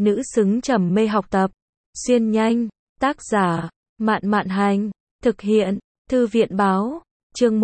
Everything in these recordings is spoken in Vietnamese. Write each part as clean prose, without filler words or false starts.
nữ xứng trầm mê học tập. Xuyên nhanh, tác giả, Mạn Mạn Hành, thực hiện, Thư viện Báo, chương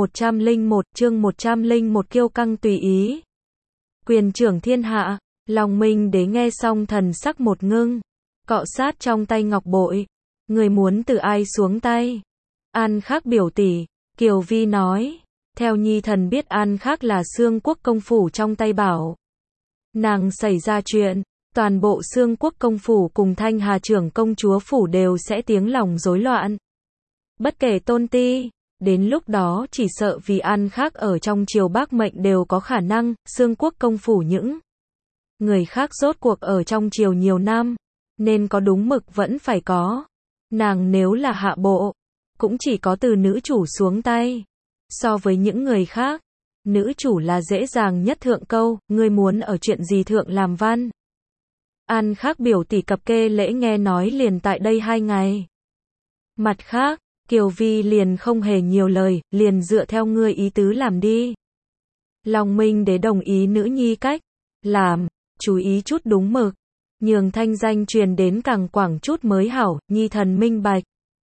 101 kiêu căng tùy ý. Quyền trưởng thiên hạ, Long Minh Đế nghe xong thần sắc một ngưng, cọ sát trong tay ngọc bội, người muốn từ ai xuống tay? An Khắc biểu tỷ, Kiều Vi nói, theo nhi thần biết An Khắc là Xương Quốc công phủ trong tay bảo. Nàng xảy ra chuyện, toàn bộ Xương Quốc công phủ cùng Thanh Hà trưởng công chúa phủ đều sẽ tiếng lòng rối loạn. Bất kể tôn ti, đến lúc đó chỉ sợ vì An Khắc ở trong triều bác mệnh đều có khả năng, Xương Quốc công phủ những người khác rốt cuộc ở trong triều nhiều năm, nên có đúng mực vẫn phải có. Nàng nếu là hạ bộ, cũng chỉ có từ nữ chủ xuống tay. So với những người khác, nữ chủ là dễ dàng nhất thượng câu, ngươi muốn ở chuyện gì thượng làm văn. An Khắc biểu tỷ cập kê lễ nghe nói liền tại đây 2 ngày. Mặt khác, Kiều Vi liền không hề nhiều lời, liền dựa theo ngươi ý tứ làm đi. Long Minh Đế đồng ý nữ nhi cách làm, chú ý chút đúng mực, nhường thanh danh truyền đến càng quảng chút mới hảo, nhi thần minh bạch.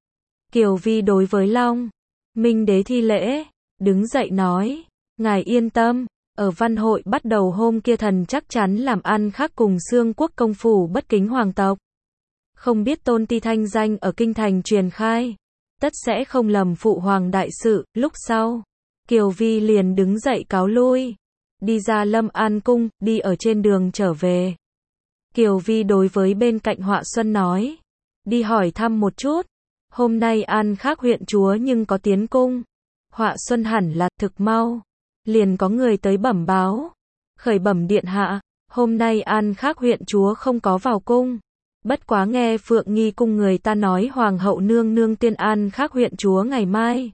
Kiều Vi đối với Long Minh Đế thi lễ, đứng dậy nói, ngài yên tâm, ở văn hội bắt đầu hôm kia thần chắc chắn làm An Khắc cùng Xương Quốc công phủ bất kính hoàng tộc. Không biết tôn ti thanh danh ở kinh thành truyền khai, tất sẽ không lầm phụ hoàng đại sự. Lúc sau, Kiều Vi liền đứng dậy cáo lui, đi ra Lâm An cung, đi ở trên đường trở về. Kiều Vi đối với bên cạnh Họa Xuân nói, đi hỏi thăm một chút, hôm nay An Khắc huyện chúa nhưng có tiến cung. Họa Xuân hẳn là thực mau, liền có người tới bẩm báo, khởi bẩm điện hạ, hôm nay An Khắc huyện chúa không có vào cung. Bất quá nghe Phượng Nghi cung người ta nói hoàng hậu nương nương tiên An Khắc huyện chúa ngày mai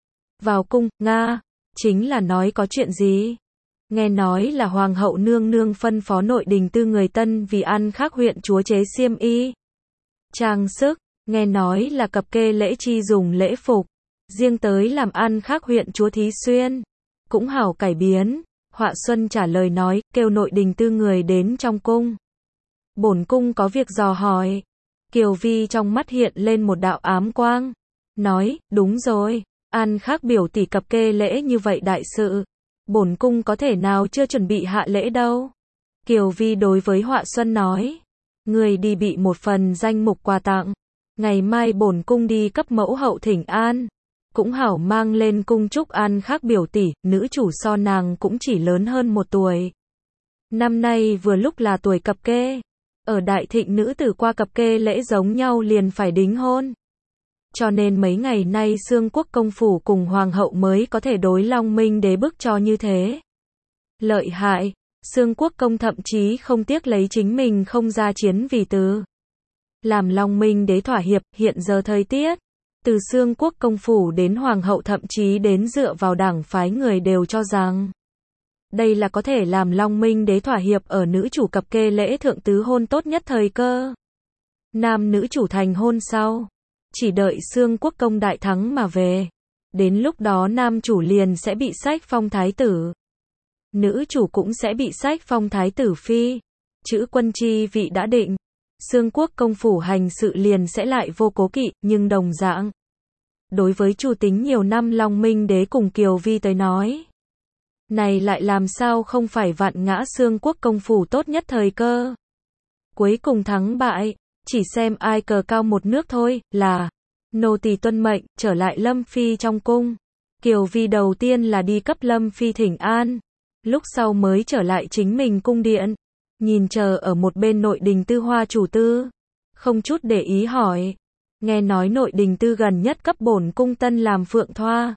vào cung. Nga, chính là nói có chuyện gì? Nghe nói là hoàng hậu nương nương phân phó nội đình tư người tân vì An Khắc huyện chúa chế xiêm y, trang sức, nghe nói là cập kê lễ chi dùng lễ phục, riêng tới làm An Khắc huyện chúa thí xuyên, cũng hảo cải biến. Họa Xuân trả lời nói, kêu nội đình tư người đến trong cung. Bổn cung có việc dò hỏi. Kiều Vi trong mắt hiện lên một đạo ám quang, nói, đúng rồi, An Khắc biểu tỷ cập kê lễ như vậy đại sự, bổn cung có thể nào chưa chuẩn bị hạ lễ đâu. Kiều Vi đối với Họa Xuân nói, người đi bị một phần danh mục quà tặng, ngày mai bổn cung đi cấp mẫu hậu thỉnh an, cũng hảo mang lên cung chúc An Khắc biểu tỷ. Nữ chủ so nàng cũng chỉ lớn hơn 1 tuổi. Năm nay vừa lúc là tuổi cập kê, ở đại thịnh nữ tử qua cập kê lễ giống nhau liền phải đính hôn. Cho nên mấy ngày nay Xương Quốc công phủ cùng hoàng hậu mới có thể đối Long Minh Đế bức cho như thế. Lợi hại, Xương Quốc công thậm chí không tiếc lấy chính mình không ra chiến vì từ làm Long Minh Đế thỏa hiệp. Hiện giờ thời tiết, từ Xương Quốc công phủ đến hoàng hậu thậm chí đến dựa vào đảng phái người đều cho rằng đây là có thể làm Long Minh Đế thỏa hiệp ở nữ chủ cập kê lễ thượng tứ hôn tốt nhất thời cơ. Nam nữ chủ thành hôn sau, chỉ đợi Xương Quốc công đại thắng mà về, đến lúc đó nam chủ liền sẽ bị sách phong thái tử, nữ chủ cũng sẽ bị sách phong thái tử phi, chữ quân chi vị đã định. Xương Quốc công phủ hành sự liền sẽ lại vô cố kỵ, nhưng đồng dạng, đối với chủ tính nhiều năm Long Minh Đế cùng Kiều Vi tới nói, này lại làm sao không phải vạn ngã Xương Quốc công phủ tốt nhất thời cơ. Cuối cùng thắng bại, chỉ xem ai cờ cao một nước thôi. Là nô tỳ tuân mệnh, trở lại Lâm Phi trong cung. Kiều Vi đầu tiên là đi cấp Lâm Phi thỉnh an, lúc sau mới trở lại chính mình cung điện, nhìn chờ ở một bên nội đình tư Hoa chủ tư, không chút để ý hỏi, nghe nói nội đình tư gần nhất cấp bổn cung tân làm phượng thoa.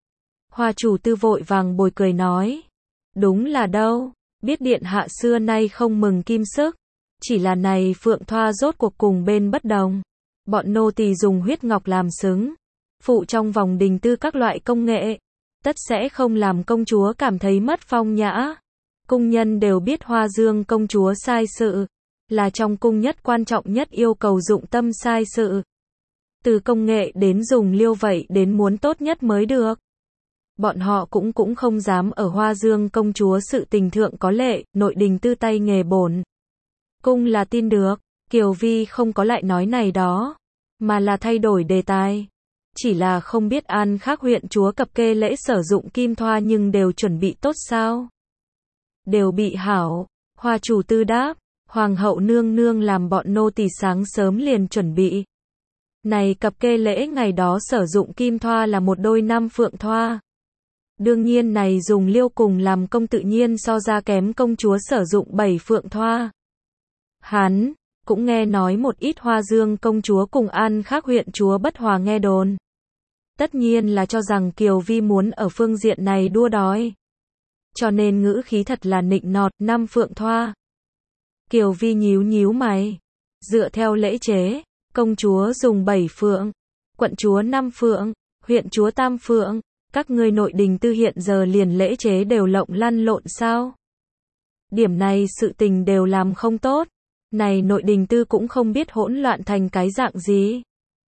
Hoa chủ tư vội vàng bồi cười nói, đúng là đâu, biết điện hạ xưa nay không mừng kim sức, chỉ là này phượng thoa rốt cuộc cùng bên bất đồng, bọn nô tỳ dùng huyết ngọc làm xứng, phụ trong vòng đình tư các loại công nghệ, tất sẽ không làm công chúa cảm thấy mất phong nhã. Cung nhân đều biết Hoa Dương công chúa sai sự, là trong cung nhất quan trọng nhất yêu cầu dụng tâm sai sự. Từ công nghệ đến dùng liêu vậy đến muốn tốt nhất mới được. Bọn họ cũng không dám ở Hoa Dương công chúa sự tình thượng có lệ, nội đình tư tay nghề bổn cung là tin được. Kiều Vi không có lại nói này đó, mà là thay đổi đề tài. Chỉ là không biết An Khác huyện chúa cập kê lễ sử dụng kim thoa nhưng đều chuẩn bị tốt sao? Đều bị hảo. Hoa chủ tư đáp, hoàng hậu nương nương làm bọn nô tỳ sáng sớm liền chuẩn bị. Này cập kê lễ ngày đó sử dụng kim thoa là một đôi 5 phượng thoa. Đương nhiên này dùng liêu cùng làm công tự nhiên so ra kém công chúa sử dụng 7 phượng thoa. Hắn cũng nghe nói một ít Hoa Dương công chúa cùng An Khác huyện chúa bất hòa nghe đồn. Tất nhiên là cho rằng Kiều Vi muốn ở phương diện này đua đòi. Cho nên ngữ khí thật là nịnh nọt, 5 phượng thoa. Kiều Vi nhíu nhíu mày. Dựa theo lễ chế, công chúa dùng 7 phượng, quận chúa 5 phượng, huyện chúa tam phượng. Các ngươi nội đình tư hiện giờ liền lễ chế đều lộng lăn lộn sao? Điểm này sự tình đều làm không tốt. Này nội đình tư cũng không biết hỗn loạn thành cái dạng gì.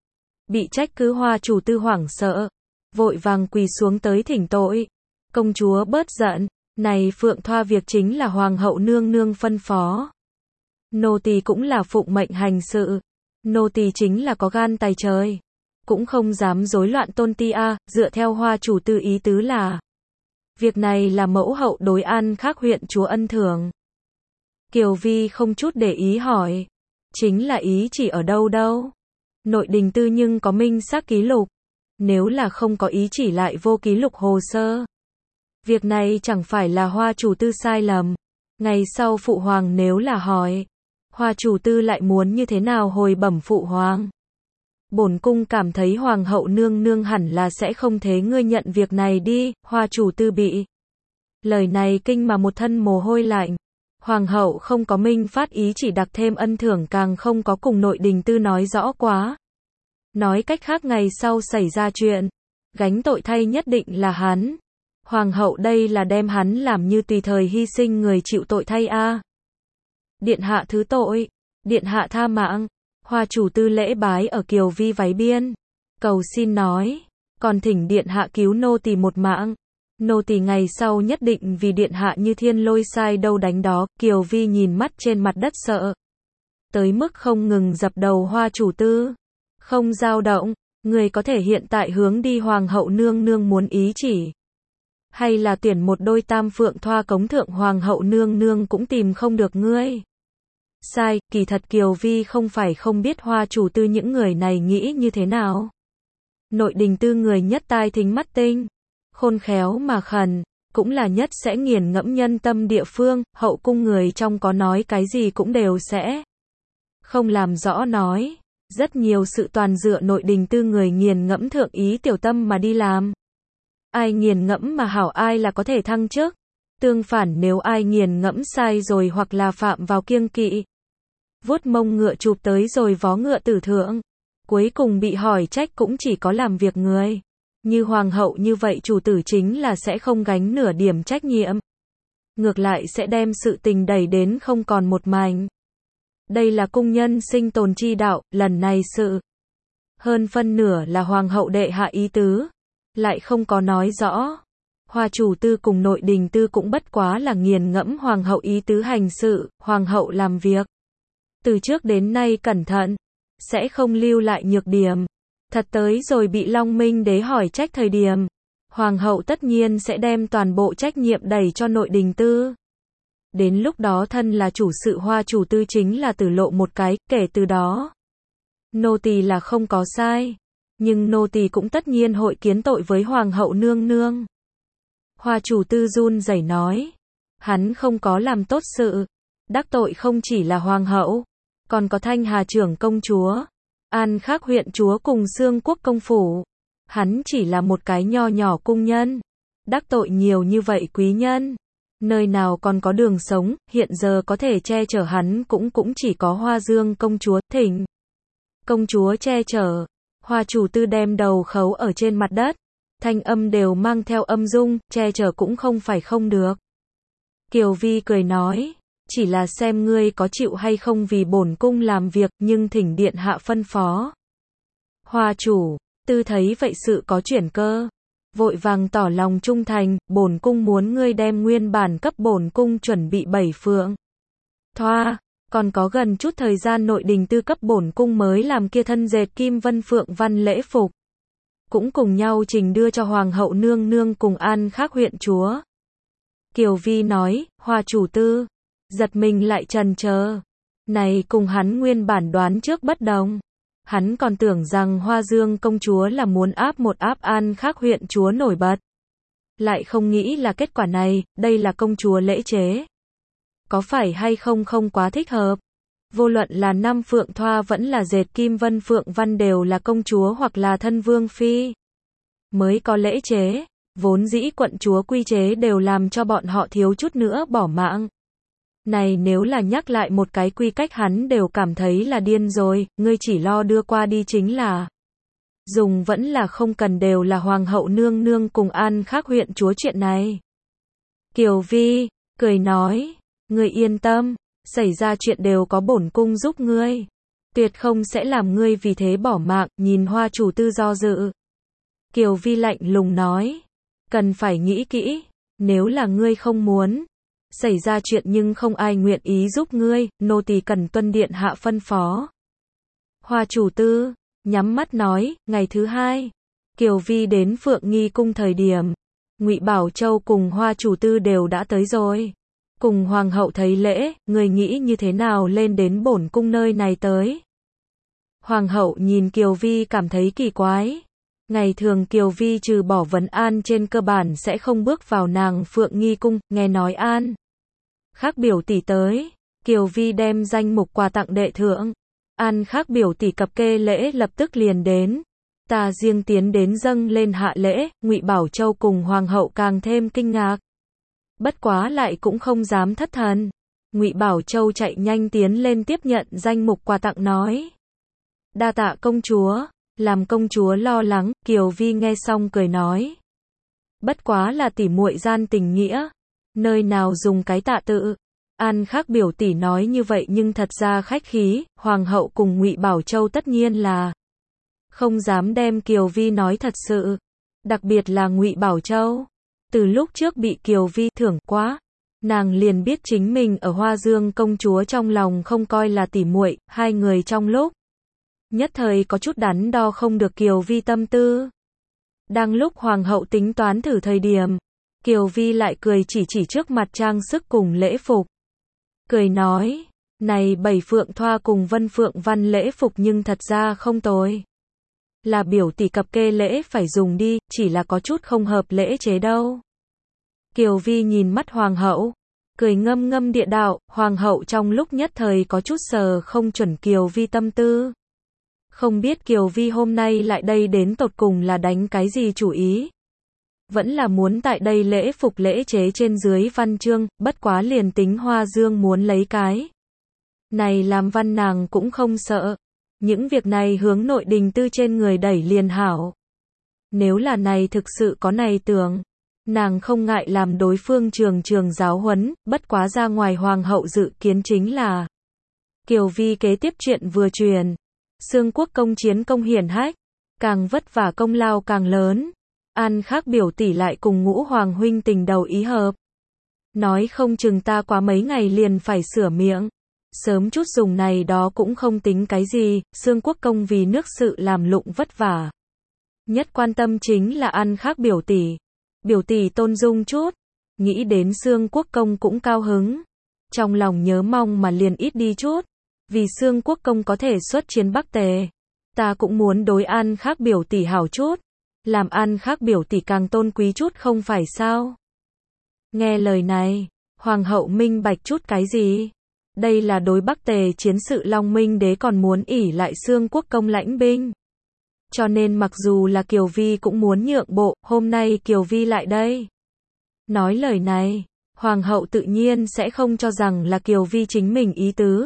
Bị trách cứ Hoa chủ tư hoảng sợ, vội vàng quỳ xuống tới thỉnh tội. Công chúa bớt giận, này phượng thoa việc chính là hoàng hậu nương nương phân phó. Nô tỳ cũng là phụng mệnh hành sự. Nô tỳ chính là có gan tài trời, cũng không dám rối loạn tôn ti a. Dựa theo Hoa chủ tư ý tứ là, việc này là mẫu hậu đối An Khác huyện chúa ân thưởng. Kiều Vi không chút để ý hỏi, chính là ý chỉ ở đâu đâu? Nội đình tư nhưng có minh xác ký lục, nếu là không có ý chỉ lại vô ký lục hồ sơ. Việc này chẳng phải là Hoa chủ tư sai lầm. Ngày sau phụ hoàng nếu là hỏi, Hoa chủ tư lại muốn như thế nào hồi bẩm phụ hoàng? Bổn cung cảm thấy hoàng hậu nương nương hẳn là sẽ không thế ngươi nhận việc này đi. Hoa chủ tư bị lời này kinh mà một thân mồ hôi lạnh. Hoàng hậu không có minh phát ý chỉ đặc thêm ân thưởng, càng không có cùng nội đình tư nói rõ quá. Nói cách khác ngày sau xảy ra chuyện, gánh tội thay nhất định là hắn. Hoàng hậu đây là đem hắn làm như tùy thời hy sinh người chịu tội thay a. Điện hạ thứ tội, điện hạ tha mạng. Hoa chủ tư lễ bái ở Kiều Vi váy biên, cầu xin nói, còn thỉnh điện hạ cứu nô tỳ một mạng. Nô tỳ ngày sau nhất định vì điện hạ như thiên lôi sai đâu đánh đó. Kiều Vi nhìn mắt trên mặt đất sợ tới mức không ngừng dập đầu Hoa chủ tư. Không dao động, người có thể hiện tại hướng đi hoàng hậu nương nương muốn ý chỉ, hay là tuyển một đôi tam phượng thoa cống thượng hoàng hậu nương nương cũng tìm không được ngươi. Sai, kỳ thật Kiều Vi không phải không biết Hoa chủ tư những người này nghĩ như thế nào. Nội đình tư người nhất tai thính mắt tinh, khôn khéo mà khẩn, cũng là nhất sẽ nghiền ngẫm nhân tâm địa phương. Hậu cung người trong có nói cái gì cũng đều sẽ không làm rõ nói. Rất nhiều sự toàn dựa nội đình tư người nghiền ngẫm thượng ý tiểu tâm mà đi làm. Ai nghiền ngẫm mà hảo ai là có thể thăng chức. Tương phản nếu ai nghiền ngẫm sai rồi hoặc là phạm vào kiêng kỵ, vuốt mông ngựa chụp tới rồi vó ngựa tử thượng, cuối cùng bị hỏi trách cũng chỉ có làm việc người. Như hoàng hậu như vậy chủ tử chính là sẽ không gánh nửa điểm trách nhiệm. Ngược lại sẽ đem sự tình đẩy đến không còn một mảnh. Đây là cung nhân sinh tồn chi đạo, lần này sự hơn phân nửa là hoàng hậu đệ hạ ý tứ, lại không có nói rõ. Hoa chủ tư cùng nội đình tư cũng bất quá là nghiền ngẫm hoàng hậu ý tứ hành sự. Hoàng hậu làm việc từ trước đến nay cẩn thận, sẽ không lưu lại nhược điểm. Thật tới rồi bị Long Minh đế hỏi trách thời điểm, hoàng hậu tất nhiên sẽ đem toàn bộ trách nhiệm đẩy cho nội đình tư. Đến lúc đó thân là chủ sự Hoa chủ tư chính là tử lộ một cái. Kể từ đó, nô tỳ là không có sai, nhưng nô tỳ cũng tất nhiên hội kiến tội với hoàng hậu nương nương. Hoa chủ tư run rẩy nói, hắn không có làm tốt sự, đắc tội không chỉ là hoàng hậu, còn có Thanh Hà trưởng công chúa, An Khác huyện chúa cùng Xương Quốc công phủ. Hắn chỉ là một cái nho nhỏ cung nhân, đắc tội nhiều như vậy quý nhân, nơi nào còn có đường sống. Hiện giờ có thể che chở hắn cũng chỉ có Hoa Dương công chúa. Thỉnh công chúa che chở. Hoa chủ tư đem đầu khấu ở trên mặt đất, thanh âm đều mang theo âm dung, che chở cũng không phải không được. Kiều Vi cười nói, chỉ là xem ngươi có chịu hay không vì bổn cung làm việc, nhưng thỉnh điện hạ phân phó. Hoa chủ tư thấy vậy sự có chuyển cơ, vội vàng tỏ lòng trung thành. Bổn cung muốn ngươi đem nguyên bản cấp bổn cung chuẩn bị 7 phượng thoa, Còn có gần chút thời gian nội đình tư cấp bổn cung mới làm kia thân dệt kim vân phượng văn lễ phục. Cũng cùng nhau trình đưa cho hoàng hậu nương nương cùng An Khắc huyện chúa. Kiều Vi nói, Hoa chủ tư, giật mình lại trần chờ. Này cùng hắn nguyên bản đoán trước bất đồng. Hắn còn tưởng rằng Hoa Dương công chúa là muốn áp một áp An Khắc huyện chúa nổi bật. Lại không nghĩ là kết quả này, đây là công chúa lễ chế. Có phải hay không không quá thích hợp? Vô luận là Năm Phượng Thoa vẫn là dệt kim vân phượng văn đều là công chúa hoặc là thân vương phi. Mới có lễ chế, vốn dĩ quận chúa quy chế đều làm cho bọn họ thiếu chút nữa bỏ mạng. Này nếu là nhắc lại một cái quy cách hắn đều cảm thấy là điên rồi, ngươi chỉ lo đưa qua đi chính là. Dùng vẫn là không cần đều là hoàng hậu nương nương cùng An Khắc huyện chúa chuyện này. Kiều Vi, cười nói, ngươi yên tâm, xảy ra chuyện đều có bổn cung giúp ngươi. Tuyệt không sẽ làm ngươi vì thế bỏ mạng, nhìn Hoa chủ tư do dự. Kiều Vi lạnh lùng nói, cần phải nghĩ kỹ, nếu là ngươi không muốn. Xảy ra chuyện nhưng không ai nguyện ý giúp ngươi, nô tỳ cần tuân điện hạ phân phó. Hoa chủ tư, nhắm mắt nói, ngày thứ hai, Kiều Vi đến Phượng Nghi cung thời điểm, Ngụy Bảo Châu cùng Hoa chủ tư đều đã tới rồi. Cùng hoàng hậu thấy lễ, người nghĩ như thế nào lên đến bổn cung nơi này tới. Hoàng hậu nhìn Kiều Vi cảm thấy kỳ quái. Ngày thường Kiều Vi trừ bỏ vấn an trên cơ bản sẽ không bước vào nàng Phượng Nghi cung, nghe nói An Khắc biểu tỷ tới, Kiều Vi đem danh mục quà tặng đệ thượng. An Khắc biểu tỷ cập kê lễ lập tức liền đến. Ta riêng tiến đến dâng lên hạ lễ, Ngụy Bảo Châu cùng hoàng hậu càng thêm kinh ngạc. Bất quá lại cũng không dám thất thần. Ngụy Bảo Châu chạy nhanh tiến lên tiếp nhận danh mục quà tặng nói. Đa tạ công chúa, làm công chúa lo lắng, Kiều Vi nghe xong cười nói. Bất quá là tỉ muội gian tình nghĩa, nơi nào dùng cái tạ tự. An Khắc biểu tỷ nói như vậy nhưng thật ra khách khí, hoàng hậu cùng Ngụy Bảo Châu tất nhiên là không dám đem Kiều Vi nói thật sự. Đặc biệt là Ngụy Bảo Châu. Từ lúc trước bị Kiều Vi thưởng quá, nàng liền biết chính mình ở Hoa Dương công chúa trong lòng không coi là tỉ muội, hai người trong lúc nhất thời có chút đắn đo không được Kiều Vi tâm tư. Đang lúc hoàng hậu tính toán thử thời điểm, Kiều Vi lại cười chỉ trước mặt trang sức cùng lễ phục. Cười nói, này 7 Phượng Thoa cùng Vân Phượng văn lễ phục nhưng thật ra không tồi. Là biểu tỷ cập kê lễ phải dùng đi, chỉ là có chút không hợp lễ chế đâu. Kiều Vi nhìn mắt hoàng hậu, cười ngâm ngâm địa đạo, hoàng hậu trong lúc nhất thời có chút sờ không chuẩn Kiều Vi tâm tư. Không biết Kiều Vi hôm nay lại đây đến tột cùng là đánh cái gì chủ ý. Vẫn là muốn tại đây lễ phục lễ chế trên dưới văn chương, bất quá liền tính Hoa Dương muốn lấy cái này làm văn nàng cũng không sợ. Những việc này hướng nội đình tư trên người đẩy liền hảo. Nếu là này thực sự có này tưởng, nàng không ngại làm đối phương trường giáo huấn, bất quá ra ngoài hoàng hậu dự kiến chính là Kiều Vi kế tiếp chuyện vừa truyền. Xương quốc công chiến công hiển hách, càng vất vả công lao càng lớn. An Khắc biểu tỷ lại cùng Ngũ hoàng huynh tình đầu ý hợp. Nói không chừng ta quá mấy ngày liền phải sửa miệng. Sớm chút dùng này đó cũng không tính cái gì, Xương quốc công vì nước sự làm lụng vất vả. Nhất quan tâm chính là An Khắc biểu tỷ. Biểu tỷ tôn dung chút, nghĩ đến Xương quốc công cũng cao hứng. Trong lòng nhớ mong mà liền ít đi chút. Vì Xương quốc công có thể xuất chiến Bắc Tề. Ta cũng muốn đối An Khắc biểu tỷ hảo chút. Làm An Khắc biểu tỷ càng tôn quý chút không phải sao. Nghe lời này, hoàng hậu minh bạch chút cái gì? Đây là đối Bắc Tề chiến sự Long Minh đế còn muốn ỷ lại Xương quốc công lãnh binh. Cho nên mặc dù là Kiều Vi cũng muốn nhượng bộ, hôm nay Kiều Vi lại đây. Nói lời này, hoàng hậu tự nhiên sẽ không cho rằng là Kiều Vi chính mình ý tứ.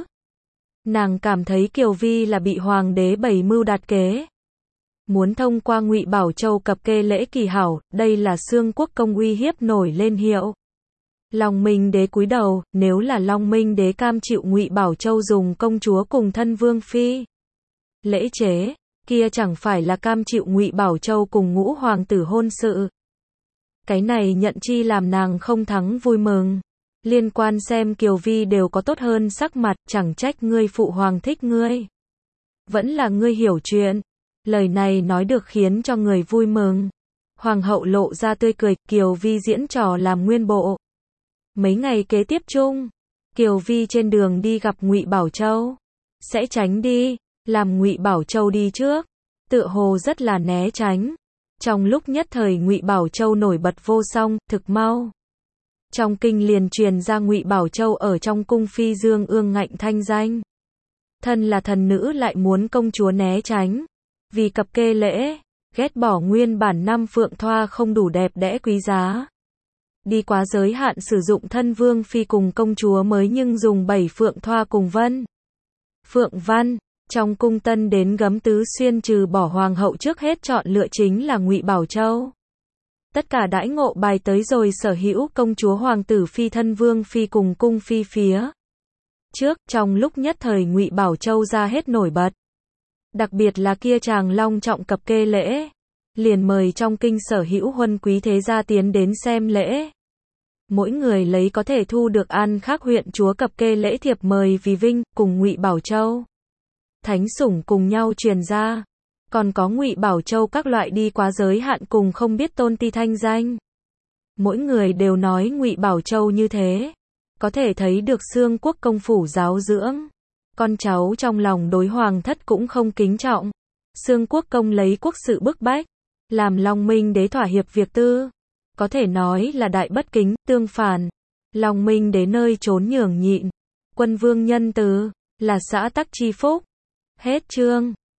Nàng cảm thấy Kiều Vi là bị hoàng đế bày mưu đặt kế. Muốn thông qua Ngụy Bảo Châu cập kê lễ kỳ hảo, đây là Xương quốc công uy hiếp nổi lên hiệu. Long Minh đế cúi đầu, nếu là Long Minh đế cam chịu Ngụy Bảo Châu dùng công chúa cùng thân vương phi lễ chế, kia chẳng phải là cam chịu Ngụy Bảo Châu cùng Ngũ hoàng tử hôn sự. Cái này nhận chi làm nàng không thắng vui mừng. Liên quan xem Kiều Vi đều có tốt hơn sắc mặt, chẳng trách ngươi phụ hoàng thích ngươi. Vẫn là ngươi hiểu chuyện. Lời này nói được khiến cho người vui mừng. Hoàng hậu lộ ra tươi cười, Kiều Vi diễn trò làm nguyên bộ. Mấy ngày kế tiếp chung, Kiều Vi trên đường đi gặp Ngụy Bảo Châu. Sẽ tránh đi, làm Ngụy Bảo Châu đi trước. Tựa hồ rất là né tránh. Trong lúc nhất thời Ngụy Bảo Châu nổi bật vô song, thực mau. Trong kinh liền truyền ra Ngụy Bảo Châu ở trong cung phi dương ương ngạnh thanh danh. Thân là thần nữ lại muốn công chúa né tránh. Vì cập kê lễ, ghét bỏ nguyên bản 5 phượng thoa không đủ đẹp đẽ quý giá. Đi quá giới hạn sử dụng thân vương phi cùng công chúa mới nhưng dùng 7 phượng thoa cùng vân. Phượng văn, trong cung tân đến gấm tứ xuyên trừ bỏ hoàng hậu trước hết chọn lựa chính là Ngụy Bảo Châu. Tất cả đãi ngộ bài tới rồi sở hữu công chúa hoàng tử phi thân vương phi cùng cung phi phía trước, trong lúc nhất thời Ngụy Bảo Châu ra hết nổi bật. Đặc biệt là kia chàng long trọng cập kê lễ, liền mời trong kinh sở hữu huân quý thế gia tiến đến xem lễ. Mỗi người lấy có thể thu được An Khắc huyện chúa cập kê lễ thiệp mời vì vinh, cùng Ngụy Bảo Châu. Thánh sủng cùng nhau truyền ra. Còn có Ngụy Bảo Châu các loại đi quá giới hạn cùng không biết tôn ti thanh danh. Mỗi người đều nói Ngụy Bảo Châu như thế. Có thể thấy được xương quốc công phủ giáo dưỡng. Con cháu trong lòng đối hoàng thất cũng không kính trọng. Xương quốc công lấy quốc sự bức bách. Làm Long Minh đế thỏa hiệp việc tư. Có thể nói là đại bất kính, tương phản. Long Minh đế nơi trốn nhường nhịn. Quân vương nhân từ, là xã tắc chi phúc. Hết chương.